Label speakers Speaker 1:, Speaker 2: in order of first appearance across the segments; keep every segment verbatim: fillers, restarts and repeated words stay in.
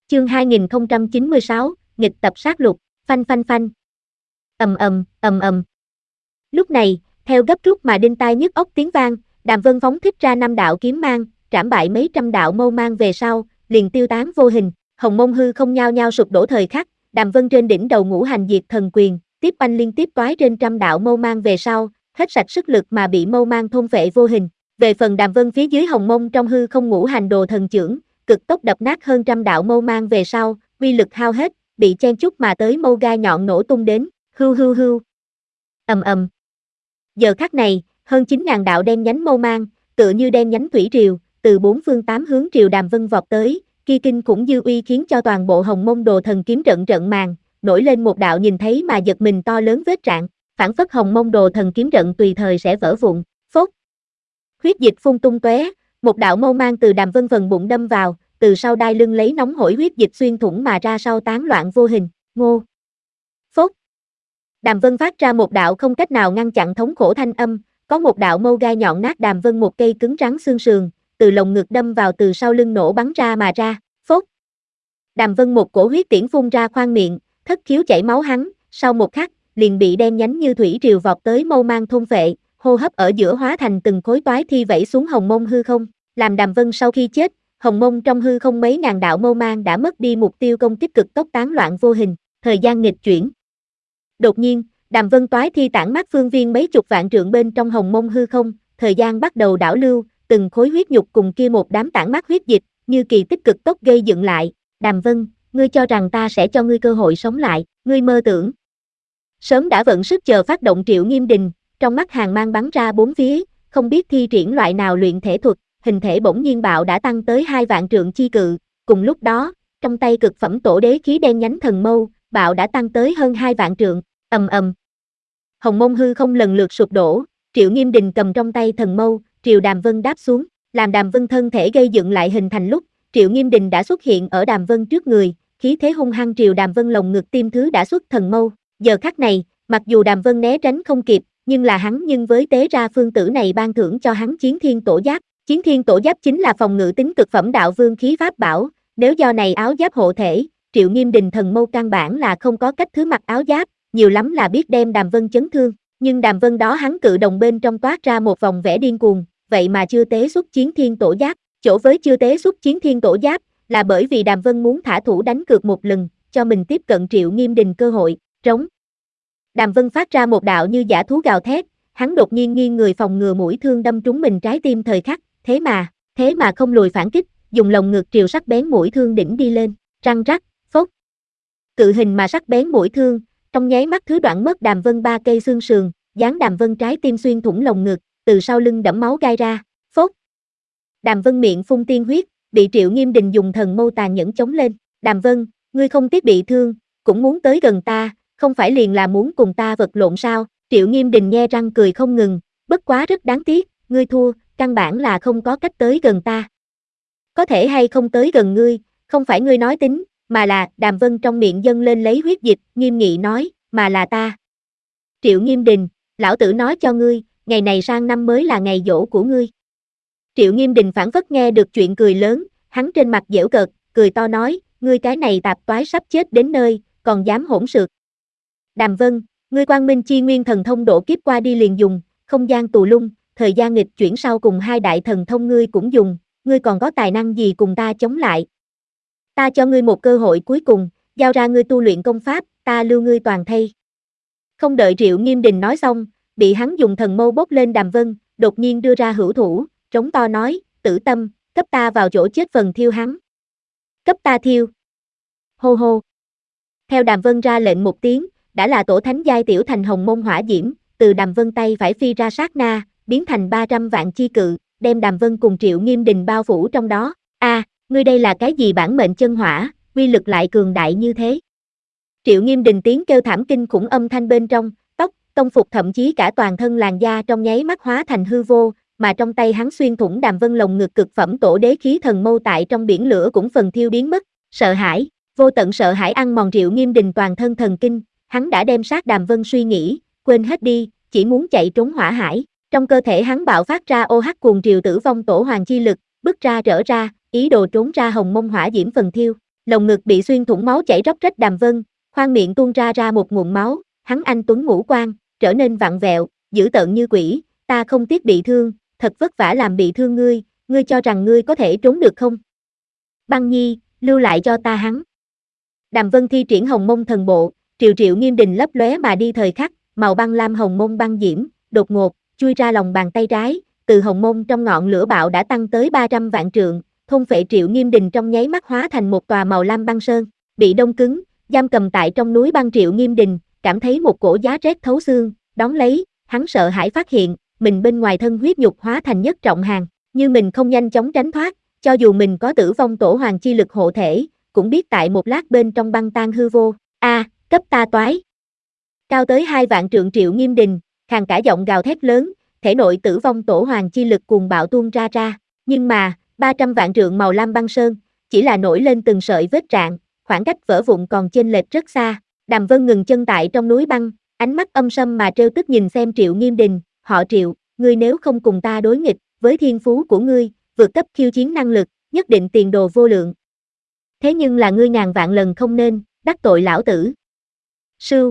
Speaker 1: Chương hai nghìn không trăm chín mươi sáu, nghịch tập sát lục, phanh phanh phanh. Ầm ầm, ầm ầm. Lúc này, theo gấp rút mà đinh tai nhức óc tiếng vang, Đàm Vân phóng thích ra năm đạo kiếm mang, trảm bại mấy trăm đạo mâu mang về sau, liền tiêu tán vô hình. Hồng mông hư không nhao nhao sụp đổ thời khắc, Đàm Vân trên đỉnh đầu ngũ hành diệt thần quyền, tiếp oanh liên tiếp toái trên trăm đạo mâu mang về sau, hết sạch sức lực mà bị mâu mang thôn phệ vô hình. Về phần Đàm Vân phía dưới hồng mông trong hư không ngũ hành đồ thần chưởng, cực tốc đập nát hơn trăm đạo mâu mang về sau, uy lực hao hết, bị chen chúc mà tới mâu gai nhọn nổ tung đến, hưu hưu hưu. Ầm ầm. Giờ khắc này, hơn chín ngàn đạo đen nhánh mâu mang, tựa như đen nhánh thủy triều, từ bốn phương tám hướng triều Đàm Vân vọt tới, kia kinh khủng dư uy khiến cho toàn bộ hồng mông đồ thần kiếm trận trận màng, nổi lên một đạo nhìn thấy mà giật mình to lớn vết rạn, phảng phất hồng mông đồ thần kiếm trận tùy thời sẽ vỡ vụn, phốt. Huyết dịch phun tung tóe, một đạo mâu mang từ Đàm Vân phần bụng đâm vào, từ sau đai lưng lấy nóng hổi huyết dịch xuyên thủng mà ra sau tán loạn vô hình, ngô. Phốt. Đàm Vân phát ra một đạo không cách nào ngăn chặn thống khổ thanh âm, có một đạo mâu gai nhọn nát Đàm Vân một cây cứng rắn xương sườn, từ lồng ngực đâm vào từ sau lưng nổ bắn ra mà ra, phốt. Đàm Vân một cổ huyết tiễn phun ra khoang miệng, thất khiếu chảy máu hắn, sau một khắc, liền bị đen nhánh như thủy triều vọt tới mâu mang thôn phệ, hô hấp ở giữa hóa thành từng khối toái thi vẩy xuống hồng mông hư không, làm Đàm Vân sau khi chết, hồng mông trong hư không mấy ngàn đạo mâu mang đã mất đi mục tiêu công kích cực tốc tán loạn vô hình, thời gian nghịch chuyển. Đột nhiên, Đàm Vân toái thi tản mát phương viên mấy chục vạn trượng bên trong hồng mông hư không, thời gian bắt đầu đảo lưu, từng khối huyết nhục cùng kia một đám tản mát huyết dịch, như kỳ tích cực tốc gây dựng lại, Đàm Vân, ngươi cho rằng ta sẽ cho ngươi cơ hội sống lại, ngươi mơ tưởng. Sớm đã vận sức chờ phát động Triệu Nghiêm Đình, trong mắt hàng mang bắn ra bốn phía, không biết thi triển loại nào luyện thể thuật, hình thể bỗng nhiên bạo đã tăng tới hai vạn trượng chi cự, cùng lúc đó, trong tay cực phẩm tổ đế khí đen nhánh thần mâu, bạo đã tăng tới hơn hai vạn trượng, ầm ầm. Hồng mông hư không lần lượt sụp đổ, Triệu Nghiêm Đình cầm trong tay thần mâu, triều Đàm Vân đáp xuống, làm Đàm Vân thân thể gây dựng lại hình thành lúc, Triệu Nghiêm Đình đã xuất hiện ở Đàm Vân trước người, khí thế hung hăng triều Đàm Vân lồng ngực tim thứ đã xuất thần mâu, giờ khắc này, mặc dù Đàm Vân né tránh không kịp, nhưng là hắn nhưng với tế ra phương tử này ban thưởng cho hắn Chiến Thiên Tổ Giáp, Chiến Thiên Tổ Giáp chính là phòng ngự tính cực phẩm đạo vương khí pháp bảo, nếu do này áo giáp hộ thể, Triệu Nghiêm Đình thần mâu căn bản là không có cách thứ mặc áo giáp, nhiều lắm là biết đem Đàm Vân chấn thương, nhưng Đàm Vân đó hắn cự đồng bên trong toát ra một vòng vẻ điên cuồng, vậy mà chưa tế xuất Chiến Thiên Tổ Giáp, chỗ với chưa tế xuất Chiến Thiên Tổ Giáp, là bởi vì Đàm Vân muốn thả thủ đánh cược một lần, cho mình tiếp cận Triệu Nghiêm Đình cơ hội, trống. Đàm Vân phát ra một đạo như dã thú gào thét, hắn đột nhiên nghiêng người phòng ngừa mũi thương đâm trúng mình trái tim thời khắc, thế mà, thế mà không lùi phản kích, dùng lồng ngực triều sắc bén mũi thương đỉnh đi lên, răng rắc, phốc. Cự hình mà sắc bén mũi thương, trong nháy mắt thứ đoạn mất Đàm Vân ba cây xương sườn, dán Đàm Vân trái tim xuyên thủng lồng ngực, từ sau lưng đẫm máu gai ra, phốc. Đàm Vân miệng phun tiên huyết, bị Triệu Nghiêm Đình dùng thần mâu tàn nhẫn chống lên, Đàm Vân, ngươi không tiếc bị thương, cũng muốn tới gần ta, không phải liền là muốn cùng ta vật lộn sao, Triệu Nghiêm Đình nhe răng cười không ngừng, bất quá rất đáng tiếc, ngươi thua, căn bản là không có cách tới gần ta. Có thể hay không tới gần ngươi, không phải ngươi nói tính, mà là, Đàm Vân trong miệng dâng lên lấy huyết dịch, nghiêm nghị nói, mà là ta. Triệu Nghiêm Đình, lão tử nói cho ngươi, ngày này sang năm mới là ngày giỗ của ngươi. Triệu Nghiêm Đình phảng phất nghe được chuyện cười lớn, hắn trên mặt giễu cợt, cười to nói, ngươi cái này tạp toái sắp chết đến nơi, còn dám hỗn xược. Đàm Vân, ngươi Quang Minh Chi Nguyên thần thông độ kiếp qua đi liền dùng, không gian tù lung, thời gian nghịch chuyển sau cùng hai đại thần thông ngươi cũng dùng, ngươi còn có tài năng gì cùng ta chống lại. Ta cho ngươi một cơ hội cuối cùng, giao ra ngươi tu luyện công pháp, ta lưu ngươi toàn thây. Không đợi Triệu Nghiêm Đình nói xong, bị hắn dùng thần mâu bốc lên Đàm Vân, đột nhiên đưa ra hữu thủ, trống to nói, Tử Tâm, cấp ta vào chỗ chết phần thiêu hắn. Cấp ta thiêu. Hô hô. Theo Đàm Vân ra lệnh một tiếng, đã là tổ thánh giai tiểu thành hồng mông hỏa diễm, từ Đàm Vân tay phải phi ra sát na, biến thành ba trăm vạn chi cự, đem Đàm Vân cùng Triệu Nghiêm Đình bao phủ trong đó. A, à, ngươi đây là cái gì bản mệnh chân hỏa, uy lực lại cường đại như thế. Triệu Nghiêm Đình tiếng kêu thảm kinh khủng âm thanh bên trong, tóc, tông phục thậm chí cả toàn thân làn da trong nháy mắt hóa thành hư vô, mà trong tay hắn xuyên thủng Đàm Vân lồng ngực cực phẩm tổ đế khí thần mâu tại trong biển lửa cũng phần thiêu biến mất, sợ hãi, vô tận sợ hãi ăn mòn Triệu Nghiêm Đình toàn thân thần kinh, hắn đã đem sát Đàm Vân suy nghĩ, quên hết đi, chỉ muốn chạy trốn hỏa hải, trong cơ thể hắn bạo phát ra ô hắc cuồng triều tử vong tổ hoàng chi lực, bứt ra trở ra, ý đồ trốn ra hồng mông hỏa diễm phần thiêu, Lồng ngực bị xuyên thủng máu chảy róc rách. Đàm Vân, khoang miệng tuôn ra ra một nguồn máu, hắn anh tuấn ngũ quan, trở nên vặn vẹo, dữ tợn như quỷ, ta không tiếc bị thương, thật vất vả làm bị thương ngươi, ngươi cho rằng ngươi có thể trốn được không? Băng Nhi, lưu lại cho ta hắn. Đàm Vân thi triển Hồng Mông thần bộ, triệu triệu nghiêm đình lấp lóe mà đi thời khắc, màu băng lam hồng mông băng diễm, đột ngột, chui ra lòng bàn tay trái, từ hồng mông trong ngọn lửa bạo đã tăng tới ba trăm vạn trượng, thôn phệ triệu nghiêm đình trong nháy mắt hóa thành một tòa màu lam băng sơn, bị đông cứng, giam cầm tại trong núi băng. Triệu nghiêm đình, cảm thấy một cổ giá rét thấu xương, đón lấy, hắn sợ hãi phát hiện, mình bên ngoài thân huyết nhục hóa thành nhất trọng hàng, như mình không nhanh chóng tránh thoát, cho dù mình có tử vong tổ hoàng chi lực hộ thể, cũng biết tại một lát bên trong băng tan hư vô. A, à, cấp ta toái. Cao tới hai vạn trượng Triệu nghiêm đình, khàn cả giọng gào thét lớn, thể nội tử vong tổ hoàng chi lực cuồng bạo tuôn ra ra, nhưng mà, ba trăm vạn trượng màu lam băng sơn, chỉ là nổi lên từng sợi vết rạn, khoảng cách vỡ vụn còn chênh lệch rất xa. Đàm Vân ngừng chân tại trong núi băng, ánh mắt âm sâm mà trêu tức nhìn xem Triệu nghiêm đình, họ Triệu, ngươi nếu không cùng ta đối nghịch, với thiên phú của ngươi, vượt cấp khiêu chiến năng lực, nhất định tiền đồ vô lượng. Thế nhưng là ngươi ngàn vạn lần không nên, đắc tội lão tử. Sưu.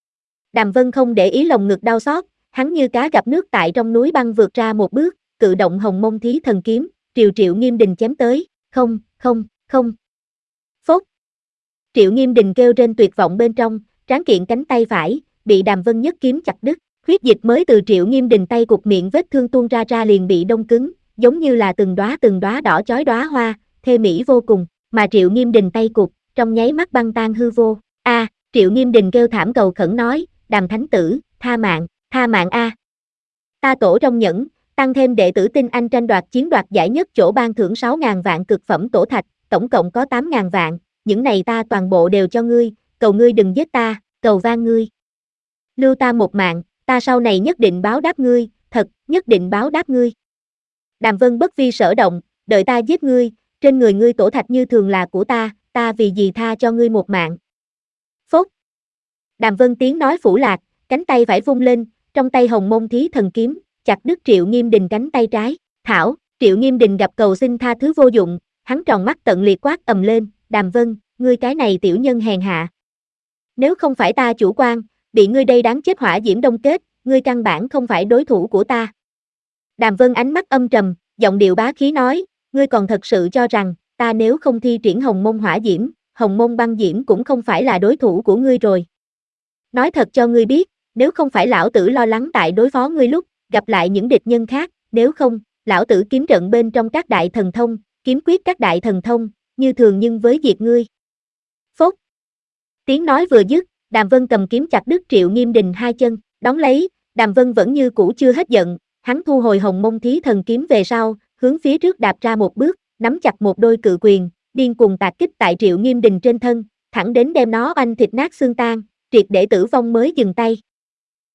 Speaker 1: Đàm Vân không để ý lồng ngực đau xót, hắn như cá gặp nước tại trong núi băng vượt ra một bước, cự động Hồng Mông Thí Thần kiếm, Triệu Triệu nghiêm đình chém tới, không, không, không. Phốt. Triệu nghiêm đình kêu trên tuyệt vọng bên trong, tráng kiện cánh tay phải, bị Đàm Vân nhất kiếm chặt đứt, huyết dịch mới từ Triệu nghiêm đình tay cụt miệng vết thương tuôn ra ra liền bị đông cứng, giống như là từng đóa từng đóa đỏ chói đóa hoa, thê mỹ vô cùng, mà Triệu nghiêm đình tay cụt, trong nháy mắt băng tan hư vô. A, à, Triệu nghiêm đình kêu thảm cầu khẩn nói, Đàm thánh tử, tha mạng, tha mạng a. Ta tổ trong nhẫn, tăng thêm đệ tử tinh anh tranh đoạt chiến đoạt giải nhất chỗ ban thưởng sáu ngàn vạn cực phẩm tổ thạch, tổng cộng có tám ngàn vạn, những này ta toàn bộ đều cho ngươi, cầu ngươi đừng giết ta, cầu van ngươi. Lưu ta một mạng, ta sau này nhất định báo đáp ngươi, thật, nhất định báo đáp ngươi. Đàm Vân bất vi sở động, đợi ta giết ngươi, trên người ngươi tổ thạch như thường là của ta, ta vì gì tha cho ngươi một mạng. Phốt. Đàm Vân tiếng nói phủ lạc, cánh tay phải vung lên, trong tay Hồng Mông Thí Thần kiếm, chặt đứt Triệu nghiêm đình cánh tay trái. Thảo, Triệu nghiêm đình gặp cầu xin tha thứ vô dụng, hắn tròn mắt tận liệt quát ầm lên, Đàm Vân, ngươi cái này tiểu nhân hèn hạ. Nếu không phải ta chủ quan, bị ngươi đây đáng chết hỏa diễm đông kết, ngươi căn bản không phải đối thủ của ta. Đàm Vân ánh mắt âm trầm, giọng điệu bá khí nói, ngươi còn thật sự cho rằng, ta nếu không thi triển Hồng Mông hỏa diễm, Hồng Mông băng diễm cũng không phải là đối thủ của ngươi rồi. Nói thật cho ngươi biết, nếu không phải lão tử lo lắng tại đối phó ngươi lúc, gặp lại những địch nhân khác, nếu không, lão tử kiếm trận bên trong các đại thần thông, kiếm quyết các đại thần thông, như thường nhưng với diệt ngươi. Phốt. Tiếng nói vừa dứt, Đàm Vân cầm kiếm chặt đứt Triệu nghiêm đình hai chân, đón lấy, Đàm Vân vẫn như cũ chưa hết giận, hắn thu hồi Hồng Mông Thí Thần kiếm về sau, hướng phía trước đạp ra một bước, nắm chặt một đôi cự quyền, điên cuồng tạc kích tại Triệu nghiêm đình trên thân, thẳng đến đem nó oanh thịt nát xương tan, triệt để tử vong mới dừng tay.